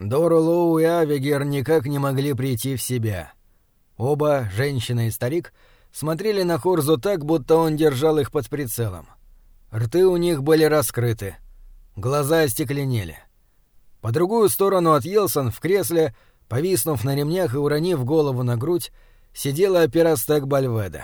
Доролоу и Авигер никак не могли прийти в себя. Оба, женщина и старик, смотрели на Хорзу так, будто он держал их под прицелом. Рты у них были раскрыты, глаза остекленели. По другую сторону от Йелсон в кресле, повиснув на ремнях и уронив голову на грудь, сидела Пирастек Бальведа.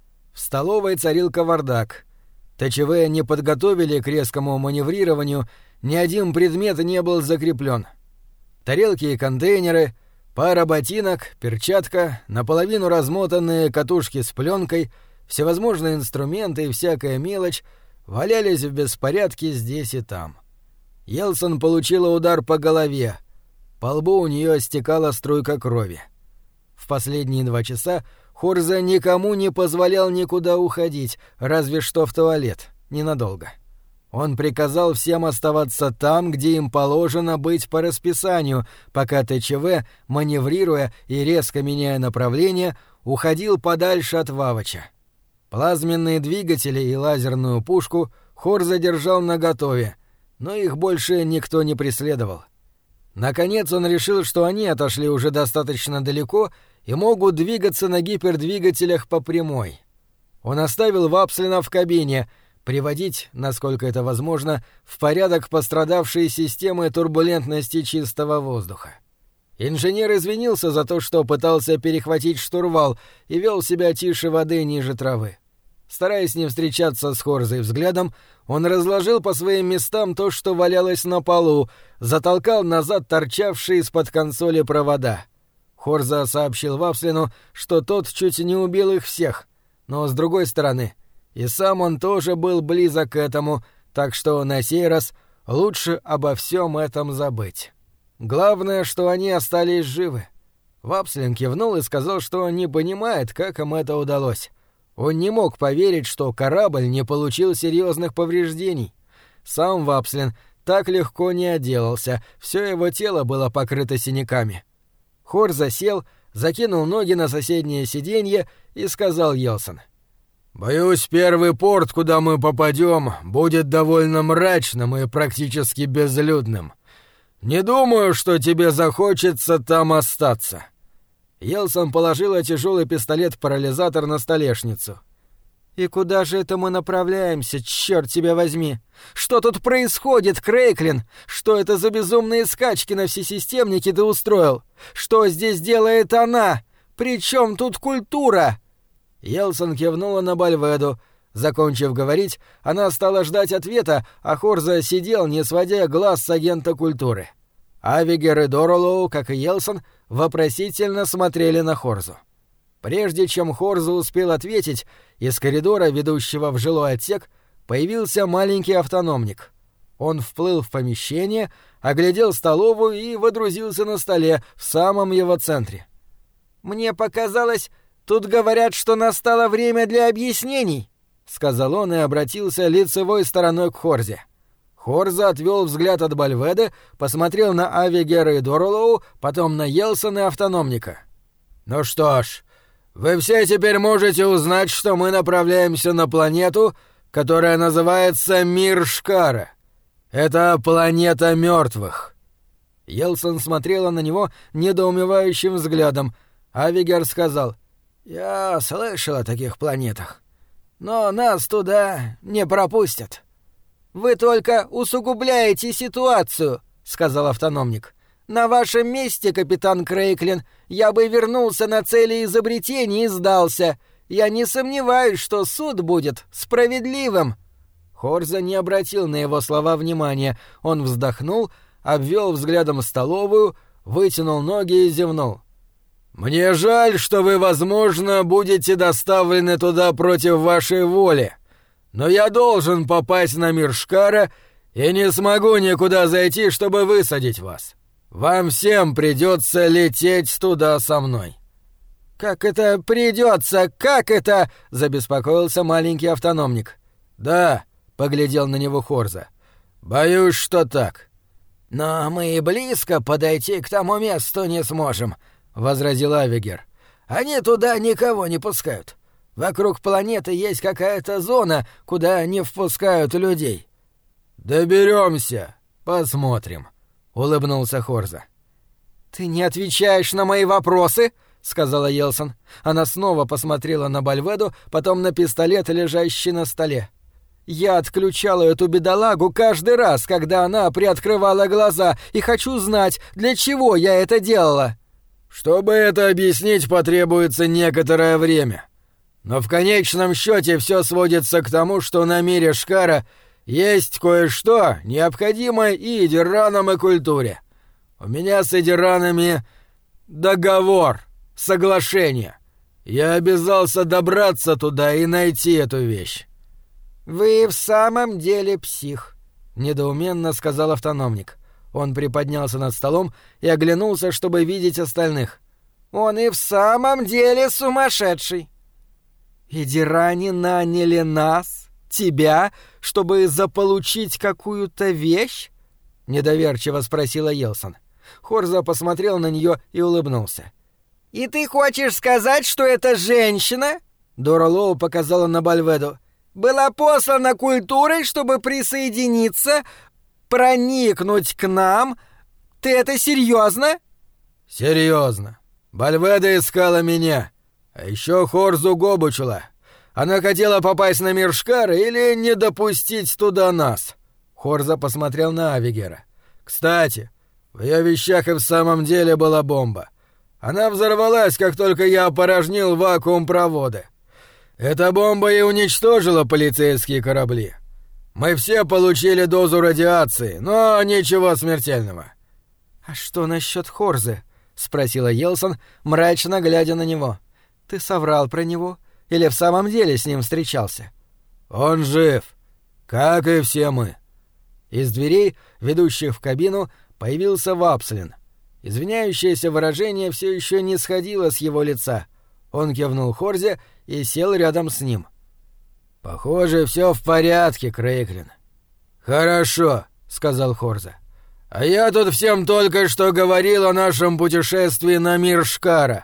В столовой царил кавардак. ТЧВ не подготовили к резкому маневрированию, ни один предмет не был закреплен. Тарелки и контейнеры, пара ботинок, перчатка, наполовину размотанные катушки с пленкой, всевозможные инструменты и всякая мелочь валялись в беспорядке здесь и там. Йелсон получила удар по голове. По лбу у нее стекала струйка крови. В последние 2 часа Хорза никому не позволял никуда уходить, разве что в туалет, ненадолго. Он приказал всем оставаться там, где им положено быть по расписанию, пока ТЧВ, маневрируя и резко меняя направление, уходил подальше от Вавача. Плазменные двигатели и лазерную пушку Хорза держал наготове, но их больше никто не преследовал. Наконец он решил, что они отошли уже достаточно далеко и могут двигаться на гипердвигателях по прямой. Он оставил Вапслина в кабине, приводить, насколько это возможно, в порядок пострадавшие системы турбулентности чистого воздуха. Инженер извинился за то, что пытался перехватить штурвал и вел себя тише воды ниже травы. Стараясь не встречаться с Хорзой взглядом, он разложил по своим местам то, что валялось на полу, затолкал назад торчавшие из-под консоли провода. Хорза сообщил Вапслину, что тот чуть не убил их всех, но, с другой стороны, и сам он тоже был близок к этому, так что на сей раз лучше обо всем этом забыть. Главное, что они остались живы. Вапслин кивнул и сказал, что не понимает, как им это удалось. Он не мог поверить, что корабль не получил серьезных повреждений. Сам Вапслин так легко не отделался, все его тело было покрыто синяками. Хорза сел, закинул ноги на соседнее сиденье и сказал Йелсон: «Боюсь, первый порт, куда мы попадем, будет довольно мрачным и практически безлюдным. Не думаю, что тебе захочется там остаться». Йелсон положила тяжелый пистолет-парализатор на столешницу. «И куда же это мы направляемся, черт тебя возьми? Что тут происходит, Крейклин? Что это за безумные скачки на всесистемнике ты устроил? Что здесь делает она? При чем тут культура?» Йелсон кивнула на Бальведу. Закончив говорить, она стала ждать ответа, а Хорза сидел, не сводя глаз с агента культуры. Авигер и Доролоу, как и Йелсон, вопросительно смотрели на Хорзу. Прежде чем Хорза успел ответить, из коридора, ведущего в жилой отсек, появился маленький автономник. Он вплыл в помещение, оглядел столовую и водрузился на столе в самом его центре. «Мне показалось, тут говорят, что настало время для объяснений», — сказал он и обратился лицевой стороной к Хорзе. Хорза отвел взгляд от Бальведы, посмотрел на Авигера и Доролоу, потом на Йелсона и автономника. «Ну что ж, вы все теперь можете узнать, что мы направляемся на планету, которая называется Мир-Шкара. Это планета мертвых». Йелсон смотрела на него недоумевающим взглядом. Авигер сказал: «Я слышал о таких планетах, но нас туда не пропустят». «Вы только усугубляете ситуацию», — сказал автономник. «На вашем месте, капитан Крейклин, я бы вернулся на цели изобретений и сдался. Я не сомневаюсь, что суд будет справедливым». Хорза не обратил на его слова внимания. Он вздохнул, обвел взглядом столовую, вытянул ноги и зевнул. «Мне жаль, что вы, возможно, будете доставлены туда против вашей воли. Но я должен попасть на мир Шкара и не смогу никуда зайти, чтобы высадить вас. Вам всем придется лететь туда со мной». «Как это придется? Как это?» — забеспокоился маленький автономник. «Да», — поглядел на него Хорза. «Боюсь, что так». «Но мы и близко подойти к тому месту не сможем», — возразил Авигер. «Они туда никого не пускают. Вокруг планеты есть какая-то зона, куда не впускают людей». «Доберемся, посмотрим», — улыбнулся Хорза. «Ты не отвечаешь на мои вопросы?» — сказала Йелсон. Она снова посмотрела на Бальведу, потом на пистолет, лежащий на столе. «Я отключала эту бедолагу каждый раз, когда она приоткрывала глаза, и хочу знать, для чего я это делала». «Чтобы это объяснить, потребуется некоторое время. Но в конечном счете все сводится к тому, что на мире Шкара есть кое-что, необходимое и идиранам, и культуре. У меня с идиранами договор, соглашение. Я обязался добраться туда и найти эту вещь». «Вы в самом деле псих», — недоуменно сказал автономник. Он приподнялся над столом и оглянулся, чтобы видеть остальных. «Он и в самом деле сумасшедший». «Идиране наняли нас, тебя, чтобы заполучить какую-то вещь?» — недоверчиво спросила Йелсон. Хорза посмотрел на нее и улыбнулся. «И ты хочешь сказать, что эта женщина?» — Дора Лоу показала на Бальведу. «Была послана культурой, чтобы присоединиться, проникнуть к нам? Ты это серьезно?» «Серьезно. Бальведа искала меня. А еще Хорзу Гобучула. Она хотела попасть на мир Шкара или не допустить туда нас». Хорза посмотрел на Авигера. «Кстати, в ее вещах и в самом деле была бомба. Она взорвалась, как только я опорожнил вакуум провода. Эта бомба и уничтожила полицейские корабли. Мы все получили дозу радиации, но ничего смертельного». «А что насчет Хорзы?» — спросила Йелсон, мрачно глядя на него. «Ты соврал про него или в самом деле с ним встречался?» «Он жив, как и все мы». Из дверей, ведущих в кабину, появился Вапслин. Извиняющееся выражение все еще не сходило с его лица. Он кивнул Хорзе и сел рядом с ним. «Похоже, все в порядке, Крейклин». «Хорошо», — сказал Хорза. «А я тут всем только что говорил о нашем путешествии на мир Шкара».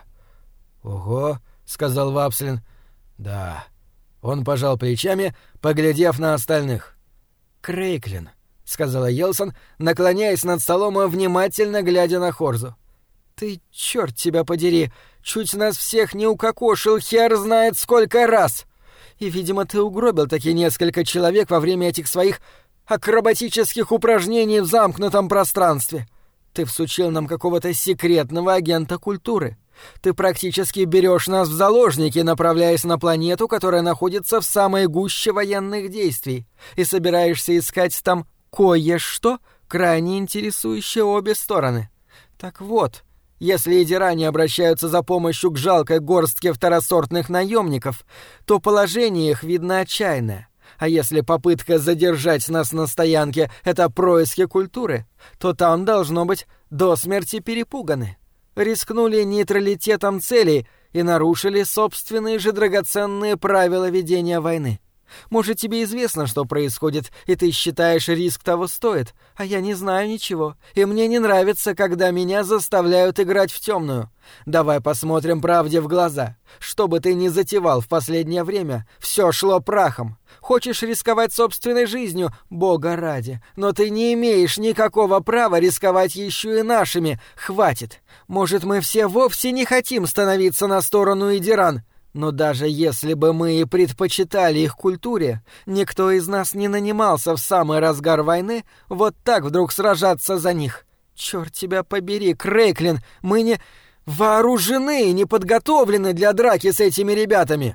«Ого», — сказал Вапслин. «Да». Он пожал плечами, поглядев на остальных. «Крейклин», — сказала Йелсон, наклоняясь над столом и внимательно глядя на Хорзу. «Ты, черт тебя подери, чуть нас всех не укокошил хер знает сколько раз! И, видимо, ты угробил таки несколько человек во время этих своих акробатических упражнений в замкнутом пространстве. Ты всучил нам какого-то секретного агента культуры. Ты практически берешь нас в заложники, направляясь на планету, которая находится в самой гуще военных действий, и собираешься искать там кое-что, крайне интересующее обе стороны. Так вот, если идиране обращаются за помощью к жалкой горстке второсортных наемников, то положение их, видно, отчаянное. А если попытка задержать нас на стоянке — это происки культуры, то там, должно быть, до смерти перепуганы. Рискнули нейтралитетом целей и нарушили собственные же драгоценные правила ведения войны. Может, тебе известно, что происходит, и ты считаешь, риск того стоит, а я не знаю ничего, и мне не нравится, когда меня заставляют играть в темную. Давай посмотрим правде в глаза. Что бы ты ни затевал в последнее время, все шло прахом. Хочешь рисковать собственной жизнью, бога ради, но ты не имеешь никакого права рисковать еще и нашими. Хватит. Может, мы все вовсе не хотим становиться на сторону идиран. Но даже если бы мы и предпочитали их культуре, никто из нас не нанимался в самый разгар войны вот так вдруг сражаться за них. Черт тебя побери, Крейклин, мы не вооружены и не подготовлены для драки с этими ребятами.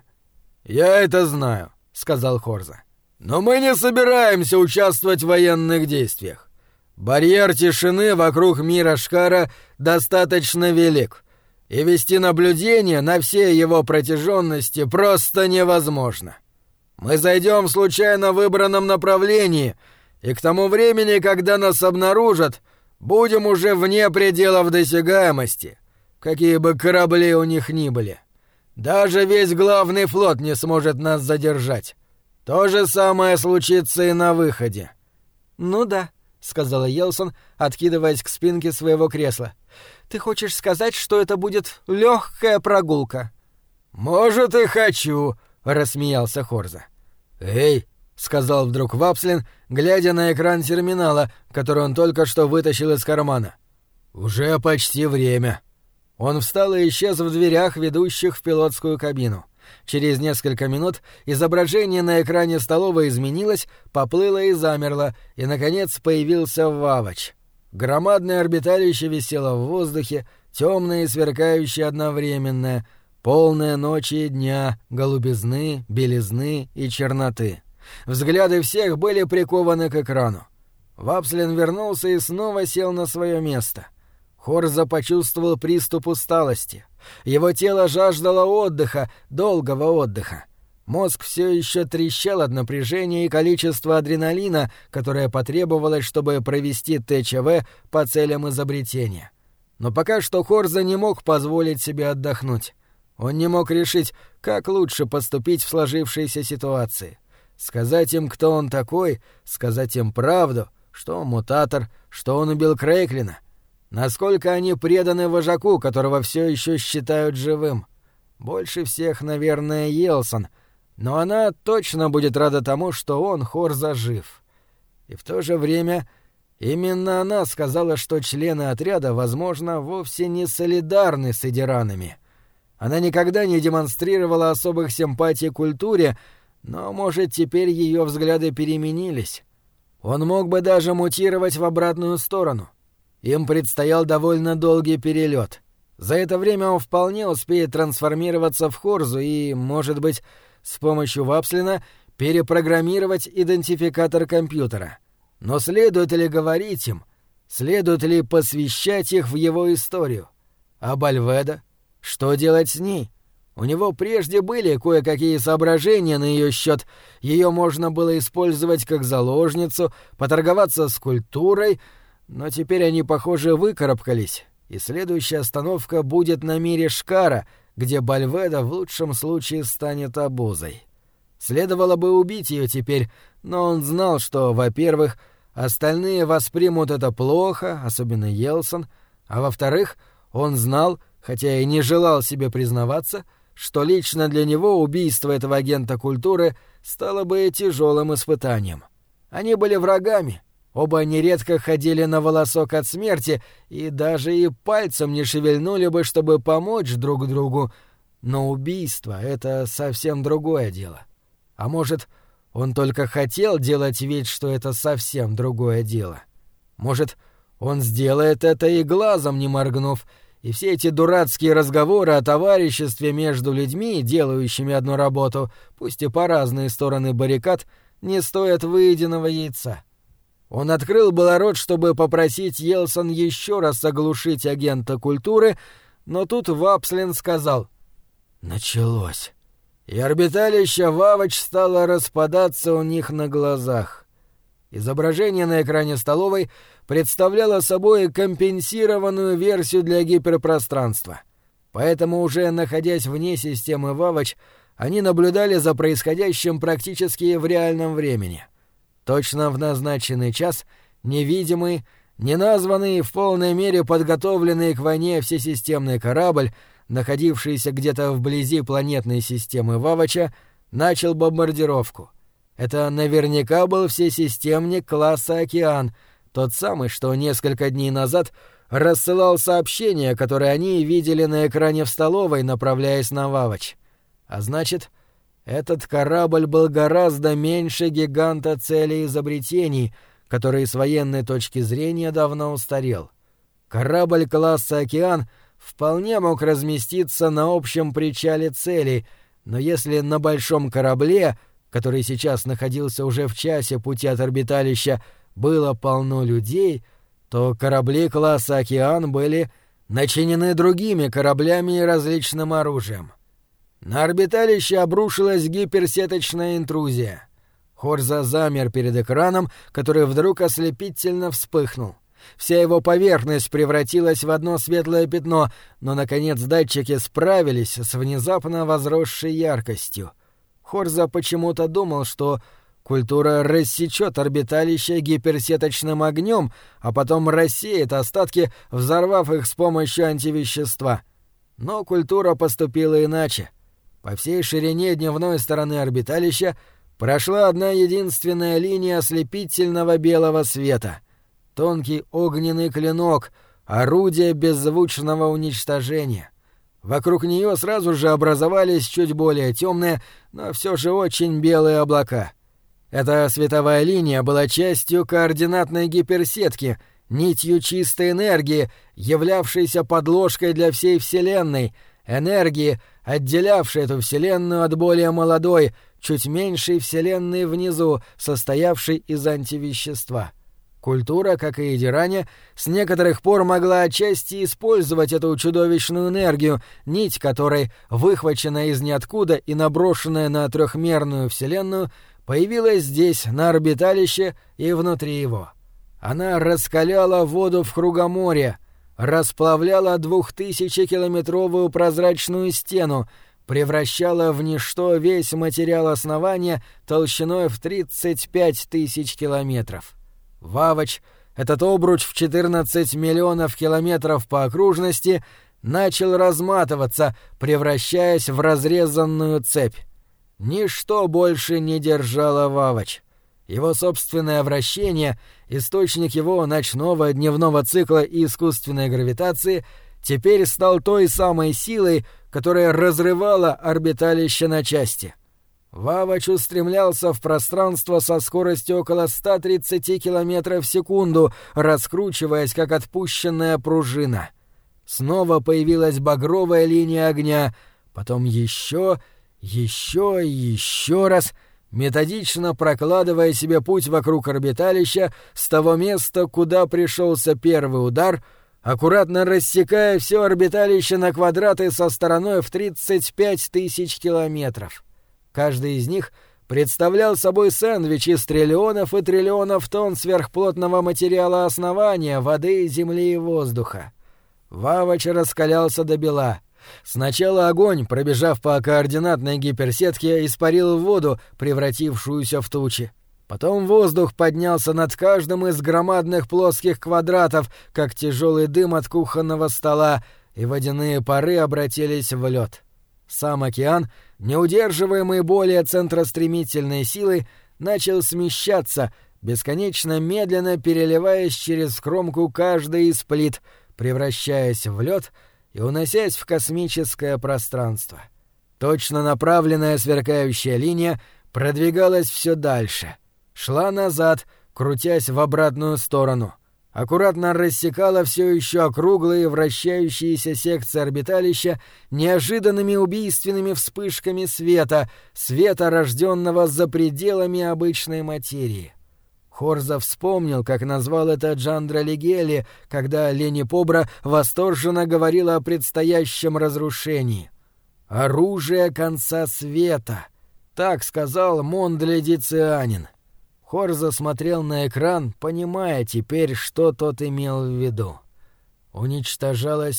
«Я это знаю», — сказал Хорза. «Но мы не собираемся участвовать в военных действиях. Барьер тишины вокруг мира Шкара достаточно велик, и вести наблюдение на всей его протяженности просто невозможно. Мы зайдем в случайно выбранном направлении, и к тому времени, когда нас обнаружат, будем уже вне пределов досягаемости, какие бы корабли у них ни были. Даже весь главный флот не сможет нас задержать. То же самое случится и на выходе». «Ну да», — сказала Йелсон, откидываясь к спинке своего кресла. «Ты хочешь сказать, что это будет легкая прогулка?» «Может, и хочу», — рассмеялся Хорза. «Эй», — сказал вдруг Вапслин, глядя на экран терминала, который он только что вытащил из кармана. «Уже почти время». Он встал и исчез в дверях, ведущих в пилотскую кабину. Через несколько минут изображение на экране столовой изменилось, поплыло и замерло, и, наконец, появился Вавач. Громадное орбиталище висело в воздухе, темное и сверкающее одновременно, полное ночи и дня, голубизны, белизны и черноты. Взгляды всех были прикованы к экрану. Вапслин вернулся и снова сел на свое место. Хорза почувствовал приступ усталости. Его тело жаждало отдыха, долгого отдыха. Мозг все еще трещал от напряжения и количества адреналина, которое потребовалось, чтобы провести ТЧВ по целям изобретения. Но пока что Хорза не мог позволить себе отдохнуть. Он не мог решить, как лучше поступить в сложившейся ситуации. Сказать им, кто он такой, сказать им правду, что он мутатор, что он убил Крейклина. Насколько они преданы вожаку, которого все еще считают живым. Больше всех, наверное, Йелсон, но она точно будет рада тому, что он, Хорза, жив. И в то же время именно она сказала, что члены отряда, возможно, вовсе не солидарны с идиранами. Она никогда не демонстрировала особых симпатий к культуре, но, может, теперь ее взгляды переменились. Он мог бы даже мутировать в обратную сторону. Им предстоял довольно долгий перелет. За это время он вполне успеет трансформироваться в Хорзу и, может быть, с помощью Вапслина перепрограммировать идентификатор компьютера. Но следует ли говорить им? Следует ли посвящать их в его историю? А Бальведа? Что делать с ней? У него прежде были кое-какие соображения на ее счет. Ее можно было использовать как заложницу, поторговаться с культурой, но теперь они, похоже, выкарабкались, и следующая остановка будет на мире Шкара, где Бальведа в лучшем случае станет обузой. Следовало бы убить ее теперь, но он знал, что, во-первых, остальные воспримут это плохо, особенно Йелсон, а во-вторых, он знал, хотя и не желал себе признаваться, что лично для него убийство этого агента культуры стало бы тяжелым испытанием. Они были врагами. Оба нередко ходили на волосок от смерти и даже и пальцем не шевельнули бы, чтобы помочь друг другу. Но убийство — это совсем другое дело. А может, он только хотел делать вид, что это совсем другое дело? Может, он сделает это и глазом не моргнув, и все эти дурацкие разговоры о товариществе между людьми, делающими одну работу, пусть и по разные стороны баррикад, не стоят выеденного яйца. Он открыл было рот, чтобы попросить Йелсон еще раз оглушить агента культуры, но тут Вапслин сказал: «Началось». И орбиталище Вавач стало распадаться у них на глазах. Изображение на экране столовой представляло собой компенсированную версию для гиперпространства. Поэтому, уже находясь вне системы Вавач, они наблюдали за происходящим практически в реальном времени. Точно в назначенный час невидимый, неназванный и в полной мере подготовленный к войне всесистемный корабль, находившийся где-то вблизи планетной системы Вавача, начал бомбардировку. Это наверняка был всесистемник класса «Океан», тот самый, что несколько дней назад рассылал сообщения, которые они видели на экране в столовой, направляясь на Вавач. А значит, этот корабль был гораздо меньше гиганта целей изобретений, который с военной точки зрения давно устарел. Корабль класса «Океан» вполне мог разместиться на общем причале целей, но если на большом корабле, который сейчас находился уже в часе пути от орбиталища, было полно людей, то корабли класса «Океан» были начинены другими кораблями и различным оружием. На орбиталище обрушилась гиперсеточная интрузия. Хорза замер перед экраном, который вдруг ослепительно вспыхнул. Вся его поверхность превратилась в одно светлое пятно, но, наконец, датчики справились с внезапно возросшей яркостью. Хорза почему-то думал, что культура рассечет орбиталище гиперсеточным огнем, а потом рассеет остатки, взорвав их с помощью антивещества. Но культура поступила иначе. По всей ширине дневной стороны орбиталища прошла одна единственная линия ослепительного белого света. Тонкий огненный клинок, орудие беззвучного уничтожения. Вокруг нее сразу же образовались чуть более темные, но все же очень белые облака. Эта световая линия была частью координатной гиперсетки, нитью чистой энергии, являвшейся подложкой для всей Вселенной, энергии, отделявшей эту Вселенную от более молодой, чуть меньшей Вселенной внизу, состоявшей из антивещества. Культура, как и Идиране, с некоторых пор могла отчасти использовать эту чудовищную энергию, нить которой, выхваченная из ниоткуда и наброшенная на трехмерную Вселенную, появилась здесь, на орбиталище и внутри его. Она раскаляла воду в кругоморье, расплавляла 2000-километровую прозрачную стену, превращала в ничто весь материал основания толщиной в 35 тысяч километров. Вавач, этот обруч в 14 миллионов километров по окружности, начал разматываться, превращаясь в разрезанную цепь. Ничто больше не держало Вавач. Его собственное вращение, источник его ночного дневного цикла и искусственной гравитации, теперь стал той самой силой, которая разрывала орбиталище на части. Вавач устремлялся в пространство со скоростью около 130 километров в секунду, раскручиваясь, как отпущенная пружина. Снова появилась багровая линия огня, потом еще и еще раз, методично прокладывая себе путь вокруг орбиталища с того места, куда пришелся первый удар, аккуратно рассекая все орбиталище на квадраты со стороной в 35 тысяч километров. Каждый из них представлял собой сэндвич из триллионов и триллионов тонн сверхплотного материала основания, воды, земли и воздуха. Вавач раскалялся до бела. Сначала огонь, пробежав по координатной гиперсетке, испарил воду, превратившуюся в тучи. Потом воздух поднялся над каждым из громадных плоских квадратов, как тяжелый дым от кухонного стола, и водяные пары обратились в лед. Сам океан, неудерживаемый более центростремительной силой, начал смещаться, бесконечно медленно переливаясь через кромку каждой из плит, превращаясь в лед и уносясь в космическое пространство. Точно направленная сверкающая линия продвигалась все дальше, шла назад, крутясь в обратную сторону, аккуратно рассекала все еще округлые вращающиеся секции орбиталища неожиданными убийственными вспышками света, рожденного за пределами обычной материи. Хорза вспомнил, как назвал это Джандра Лигели, когда Лени Побра восторженно говорила о предстоящем разрушении. «Оружие конца света», — так сказал Мондле-Дицианин. Хорза смотрел на экран, понимая теперь, что тот имел в виду. Уничтожалось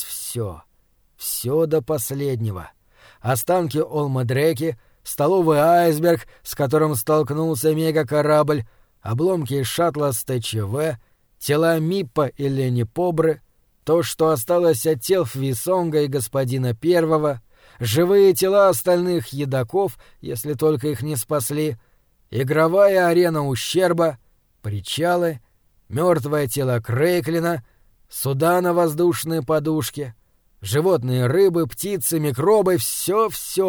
все до последнего. Останки Олма-Дреки, столовый айсберг, с которым столкнулся мегакорабль, обломки шаттла с ТЧВ, тела Миппа и Лени Побры, то, что осталось от тел Висонга и господина Первого, живые тела остальных едоков, если только их не спасли, игровая арена ущерба, причалы, мертвое тело Крейклина, суда на воздушной подушке, животные, рыбы, птицы, микробы — все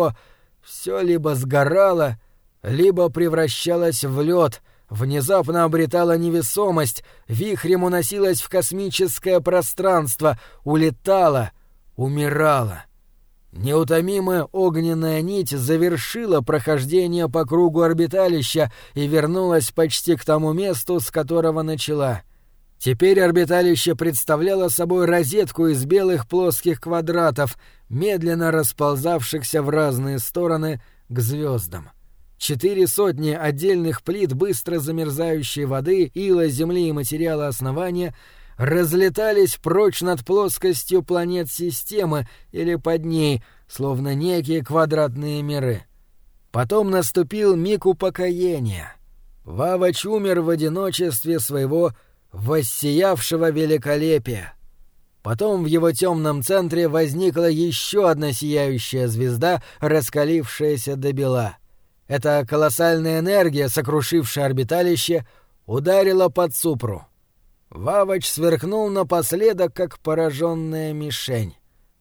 либо сгорало, либо превращалось в лед, внезапно обретала невесомость, вихрем уносилась в космическое пространство, улетала, умирала. Неутомимая огненная нить завершила прохождение по кругу орбиталища и вернулась почти к тому месту, с которого начала. Теперь орбиталище представляло собой розетку из белых плоских квадратов, медленно расползавшихся в разные стороны к звездам. 400 отдельных плит быстро замерзающей воды, ила, земли и материала основания разлетались прочь над плоскостью планет системы или под ней, словно некие квадратные миры. Потом наступил миг упокоения. Вавач умер в одиночестве своего воссиявшего великолепия. Потом в его темном центре возникла еще одна сияющая звезда, раскалившаяся до бела. Эта колоссальная энергия, сокрушившая орбиталище, ударила под Супру. Вавач сверкнул напоследок, как пораженная мишень.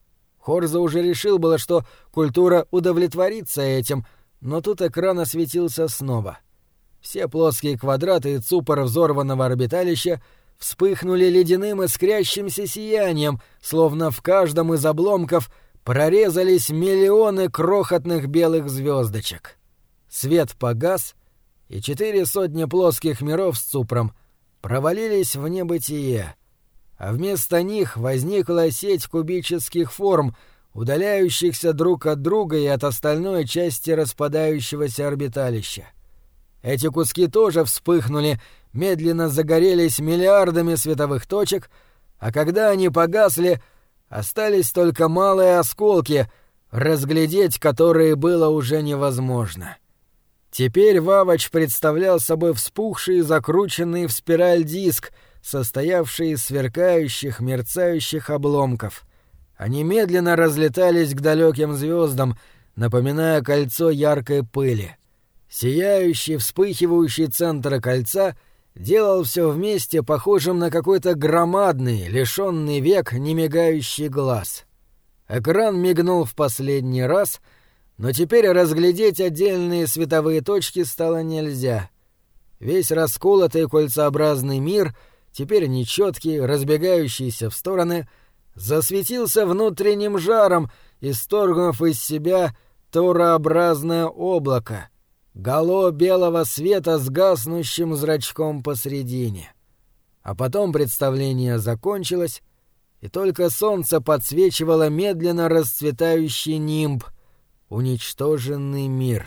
Хорза уже решил было, что культура удовлетворится этим, но тут экран осветился снова. Все плоские квадраты и цупор взорванного орбиталища вспыхнули ледяным искрящимся сиянием, словно в каждом из обломков прорезались миллионы крохотных белых звездочек. Свет погас, и 400 плоских миров с цупром провалились в небытие, а вместо них возникла сеть кубических форм, удаляющихся друг от друга и от остальной части распадающегося орбиталища. Эти куски тоже вспыхнули, медленно загорелись миллиардами световых точек, а когда они погасли, остались только малые осколки, разглядеть которые было уже невозможно. Теперь Вавач представлял собой вспухший и закрученный в спираль диск, состоявший из сверкающих, мерцающих обломков. Они медленно разлетались к далеким звездам, напоминая кольцо яркой пыли. Сияющий, вспыхивающий центр кольца делал все вместе похожим на какой-то громадный, лишенный век, немигающий глаз. Экран мигнул в последний раз, но теперь разглядеть отдельные световые точки стало нельзя. Весь расколотый кольцеобразный мир, теперь нечеткий, разбегающийся в стороны, засветился внутренним жаром, исторгнув из себя торообразное облако, гало белого света с гаснущим зрачком посредине. А потом представление закончилось, и только солнце подсвечивало медленно расцветающий нимб — уничтоженный мир.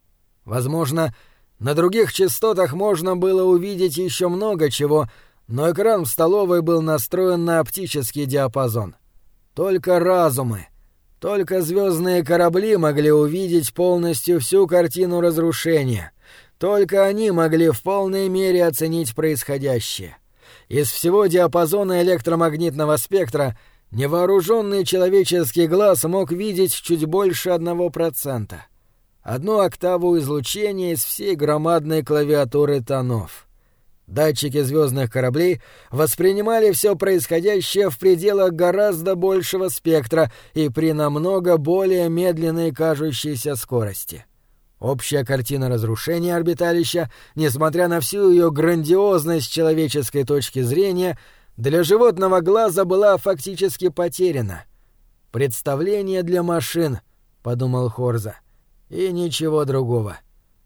Возможно, на других частотах можно было увидеть еще много чего, но экран в столовой был настроен на оптический диапазон. Только разумы, только звездные корабли могли увидеть полностью всю картину разрушения. Только они могли в полной мере оценить происходящее. Из всего диапазона электромагнитного спектра невооруженный человеческий глаз мог видеть чуть больше 1%. Одну октаву излучения из всей громадной клавиатуры тонов. Датчики звездных кораблей воспринимали все происходящее в пределах гораздо большего спектра и при намного более медленной кажущейся скорости. Общая картина разрушения орбиталища, несмотря на всю ее грандиозность с человеческой точки зрения, для животного глаза была фактически потеряна. «Представление для машин», — подумал Хорза, — «и ничего другого.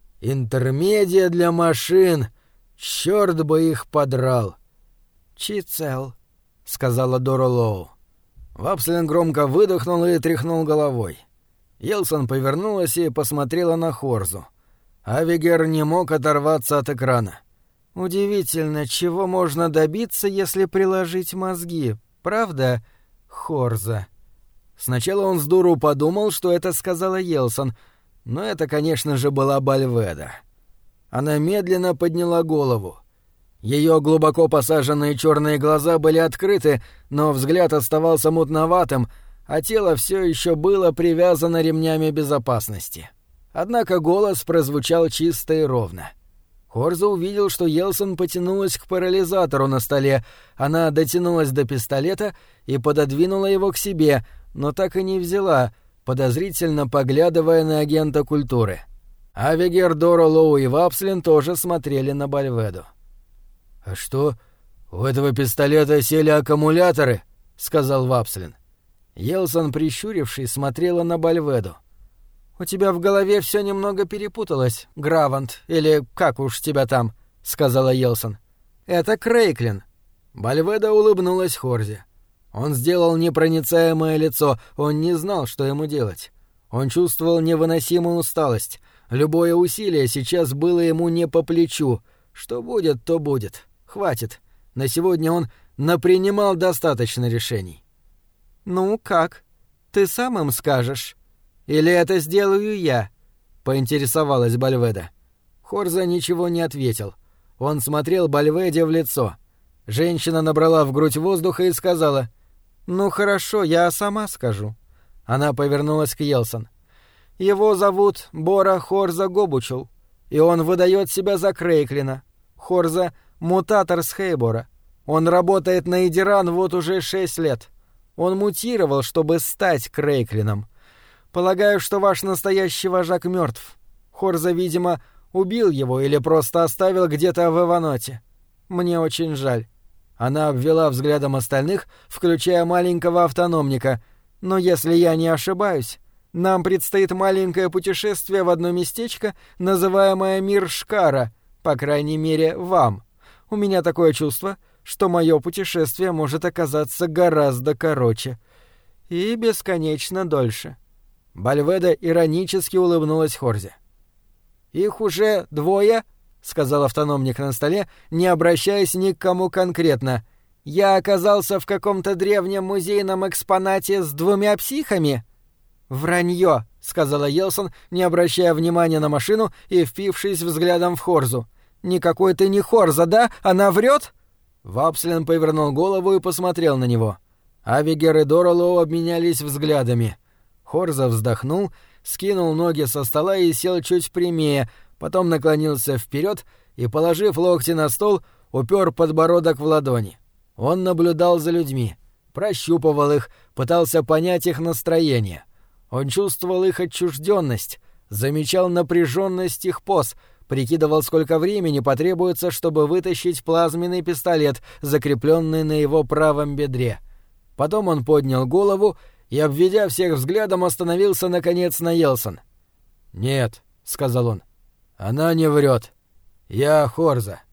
Интермедия для машин, черт бы их подрал». «Чицел», — сказала Дора Лоу. Вапслин громко выдохнул и тряхнул головой. Йелсон повернулась и посмотрела на Хорзу. Авигер не мог оторваться от экрана. «Удивительно, чего можно добиться, если приложить мозги, правда, Хорза?» Сначала он с дуру подумал, что это сказала Йелсон, но это, конечно же, была Бальведа. Она медленно подняла голову. Ее глубоко посаженные черные глаза были открыты, но взгляд оставался мутноватым, а тело все еще было привязано ремнями безопасности. Однако голос прозвучал чисто и ровно. Хорза увидел, что Йелсон потянулась к парализатору на столе. Она дотянулась до пистолета и пододвинула его к себе, но так и не взяла, подозрительно поглядывая на агента культуры. Авигер, Дора Лоу и Вапслин тоже смотрели на Бальведу. «А что, у этого пистолета сели аккумуляторы?» — сказал Вапслин. Йелсон, прищурившись, смотрела на Бальведу. «У тебя в голове все немного перепуталось, Гравант, или как уж тебя там», — сказала Йелсон. «Это Крейклин». Бальведа улыбнулась Хорзе. Он сделал непроницаемое лицо, он не знал, что ему делать. Он чувствовал невыносимую усталость. Любое усилие сейчас было ему не по плечу. Что будет, то будет. Хватит. На сегодня он напринимал достаточно решений. «Ну как? Ты сам им скажешь? Или это сделаю я?» — поинтересовалась Бальведа. Хорза ничего не ответил. Он смотрел Бальведе в лицо. Женщина набрала в грудь воздуха и сказала: «Ну хорошо, я сама скажу». Она повернулась к Йелсон. «Его зовут Бора Хорза Гобучул, и он выдает себя за Крейклина. Хорза — мутатор с Хейбора. Он работает на Эдиран вот уже 6 лет. Он мутировал, чтобы стать Крейклином. Полагаю, что ваш настоящий вожак мертв. Хорза, видимо, убил его или просто оставил где-то в Эваноте. Мне очень жаль». Она обвела взглядом остальных, включая маленького автономника. «Но если я не ошибаюсь, нам предстоит маленькое путешествие в одно местечко, называемое Мир Шкара, по крайней мере, вам. У меня такое чувство, что мое путешествие может оказаться гораздо короче. И бесконечно дольше». Бальведа иронически улыбнулась Хорзе. «Их уже 2, — сказал автономник на столе, не обращаясь ни к кому конкретно. — Я оказался в каком-то древнем музейном экспонате с 2 психами? — Вранье, — сказала Йелсон, не обращая внимания на машину и впившись взглядом в Хорзу. — Никакой ты не Хорза, да? Она врет? Вапслин повернул голову и посмотрел на него. Авигер и Доролоу обменялись взглядами. Хорза вздохнул, скинул ноги со стола и сел чуть прямее, потом наклонился вперед и, положив локти на стол, упер подбородок в ладони. Он наблюдал за людьми, прощупывал их, пытался понять их настроение. Он чувствовал их отчужденность, замечал напряженность их поз, прикидывал, сколько времени потребуется, чтобы вытащить плазменный пистолет, закрепленный на его правом бедре. Потом он поднял голову и, обведя всех взглядом, остановился, наконец, на Йелсон. «Нет», — сказал он, — «она не врет. Я Хорза».